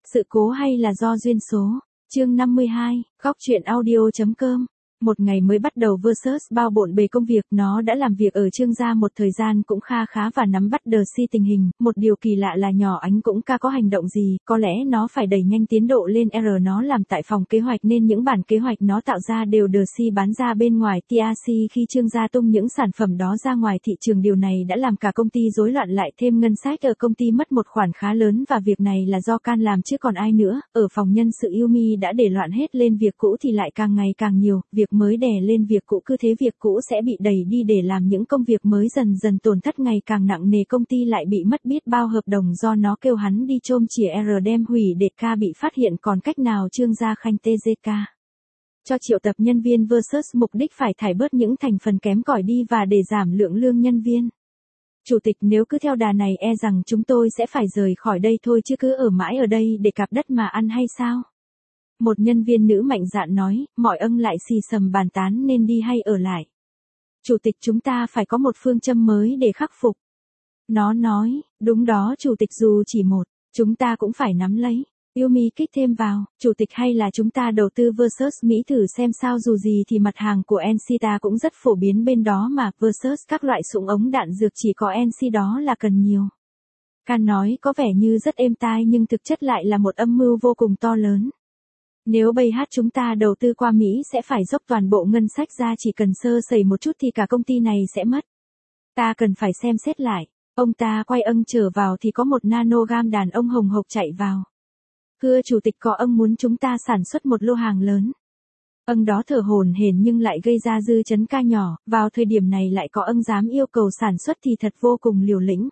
Sự cố hay là do duyên số? Chương 52, góc truyện audio.com. Một ngày mới bắt đầu Versus bao bộn bề công việc, nó đã làm việc ở Trương gia một thời gian cũng kha khá và nắm bắt si tình hình. Một điều kỳ lạ là nhỏ Ánh cũng có hành động gì, có lẽ nó phải đẩy nhanh tiến độ lên nó làm tại phòng kế hoạch nên những bản kế hoạch nó tạo ra đều si bán ra bên ngoài TRC khi Trương gia tung những sản phẩm đó ra ngoài thị trường. Điều này đã làm cả công ty rối loạn, lại thêm ngân sách ở công ty mất một khoản khá lớn và việc này là do Can làm chứ còn ai nữa. Ở phòng nhân sự Yumi đã để loạn hết lên, việc cũ thì lại càng ngày càng nhiều, việc mới đè lên việc cũ, cứ thế việc cũ sẽ bị đẩy đi để làm những công việc mới, dần dần tổn thất ngày càng nặng nề. Công ty lại bị mất biết bao hợp đồng do nó kêu hắn đi chôm chìa đem hủy để K bị phát hiện, còn cách nào Trương gia khanh TGK cho triệu tập nhân viên Versus, mục đích phải thải bớt những thành phần kém cỏi đi và để giảm lượng lương nhân viên. Chủ tịch, nếu cứ theo đà này rằng chúng tôi sẽ phải rời khỏi đây thôi chứ cứ ở mãi ở đây để cạp đất mà ăn hay sao? Một nhân viên nữ mạnh dạn nói, mọi lại xì xầm bàn tán nên đi hay ở lại. Chủ tịch, chúng ta phải có một phương châm mới để khắc phục. Nó nói, đúng đó chủ tịch, dù chỉ một, chúng ta cũng phải nắm lấy. Yumi kích thêm vào, chủ tịch, hay là chúng ta đầu tư Versus Mỹ thử xem sao, dù gì thì mặt hàng của NC ta cũng rất phổ biến bên đó mà, Versus các loại súng ống đạn dược chỉ có NC đó là cần nhiều. Can nói có vẻ như rất êm tai nhưng thực chất lại là một âm mưu vô cùng to lớn. Nếu chúng ta đầu tư qua Mỹ sẽ phải dốc toàn bộ ngân sách ra, chỉ cần sơ sẩy một chút thì cả công ty này sẽ mất. Ta cần phải xem xét lại. Ông ta quay trở vào thì có một nanogam đàn ông hồng hộc chạy vào. Thưa chủ tịch, có muốn chúng ta sản xuất một lô hàng lớn. Đó thở hổn hển nhưng lại gây ra dư chấn ca nhỏ, vào thời điểm này lại có dám yêu cầu sản xuất thì thật vô cùng liều lĩnh.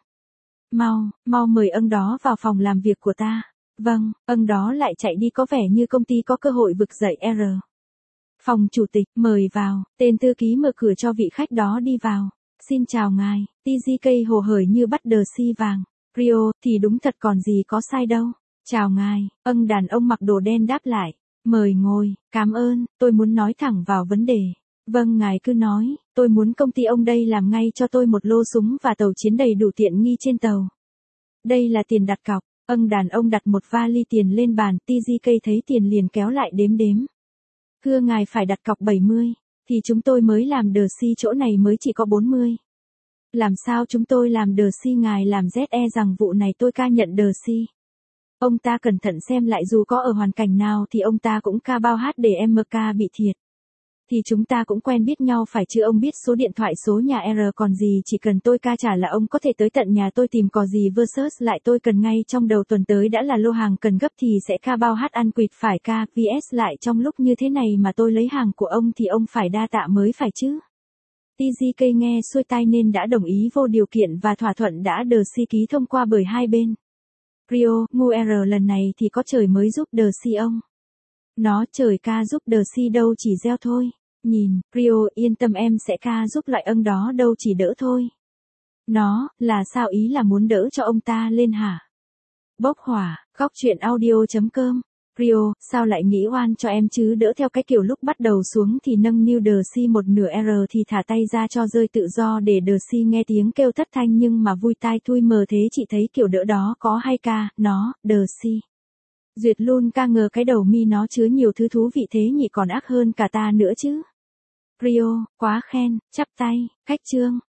Mau mời đó vào phòng làm việc của ta. Vâng, đó lại chạy đi, có vẻ như công ty có cơ hội vực dậy R. Phòng chủ tịch, mời vào, tên thư ký mở cửa cho vị khách đó đi vào. Xin chào ngài, TGK hồ hởi như bắt si vàng. Rio, thì đúng thật còn gì có sai đâu. Chào ngài, đàn ông mặc đồ đen đáp lại. Mời ngồi, cảm ơn, tôi muốn nói thẳng vào vấn đề. Vâng, ngài cứ nói, tôi muốn công ty ông đây làm ngay cho tôi một lô súng và tàu chiến đầy đủ tiện nghi trên tàu. Đây là tiền đặt cọc. Đàn ông đặt một vali tiền lên bàn, TGK thấy tiền liền kéo lại đếm. Thưa ngài, phải đặt cọc 70, thì chúng tôi mới làm si chỗ này mới chỉ có 40. Làm sao chúng tôi làm si, ngài làm ZE rằng vụ này tôi nhận si. Ông ta cẩn thận xem lại, dù có ở hoàn cảnh nào thì ông ta cũng bao hát để MK bị thiệt. Thì chúng ta cũng quen biết nhau phải chứ, ông biết số điện thoại số nhà R còn gì, chỉ cần tôi trả là ông có thể tới tận nhà tôi tìm, có gì Versus lại tôi cần ngay trong đầu tuần tới đã là lô hàng cần gấp thì sẽ bao hát ăn quỵt phải VS lại trong lúc như thế này mà tôi lấy hàng của ông thì ông phải đa tạ mới phải chứ. TGK nghe xuôi tai nên đã đồng ý vô điều kiện và thỏa thuận đã si ký thông qua bởi hai bên. Rio, ngu R lần này thì có trời mới giúp si ông. Nó trời giúp si đâu, chỉ gieo thôi. Nhìn, Rio, yên tâm, em sẽ giúp loại đó đâu, chỉ đỡ thôi. Nó, là sao, ý là muốn đỡ cho ông ta lên hả? Bốc hỏa, góc truyện audio.com. Rio, sao lại nghĩ oan cho em chứ, đỡ theo cái kiểu lúc bắt đầu xuống thì nâng niu si một nửa R thì thả tay ra cho rơi tự do để si nghe tiếng kêu thất thanh nhưng mà vui tai thui mờ thế, chị thấy kiểu đỡ đó có hay nó, si. Duyệt luôn ngờ cái đầu mi nó chứa nhiều thứ thú vị thế nhỉ, còn ác hơn cả ta nữa chứ. Rio, quá khen, chắp tay, khách trương,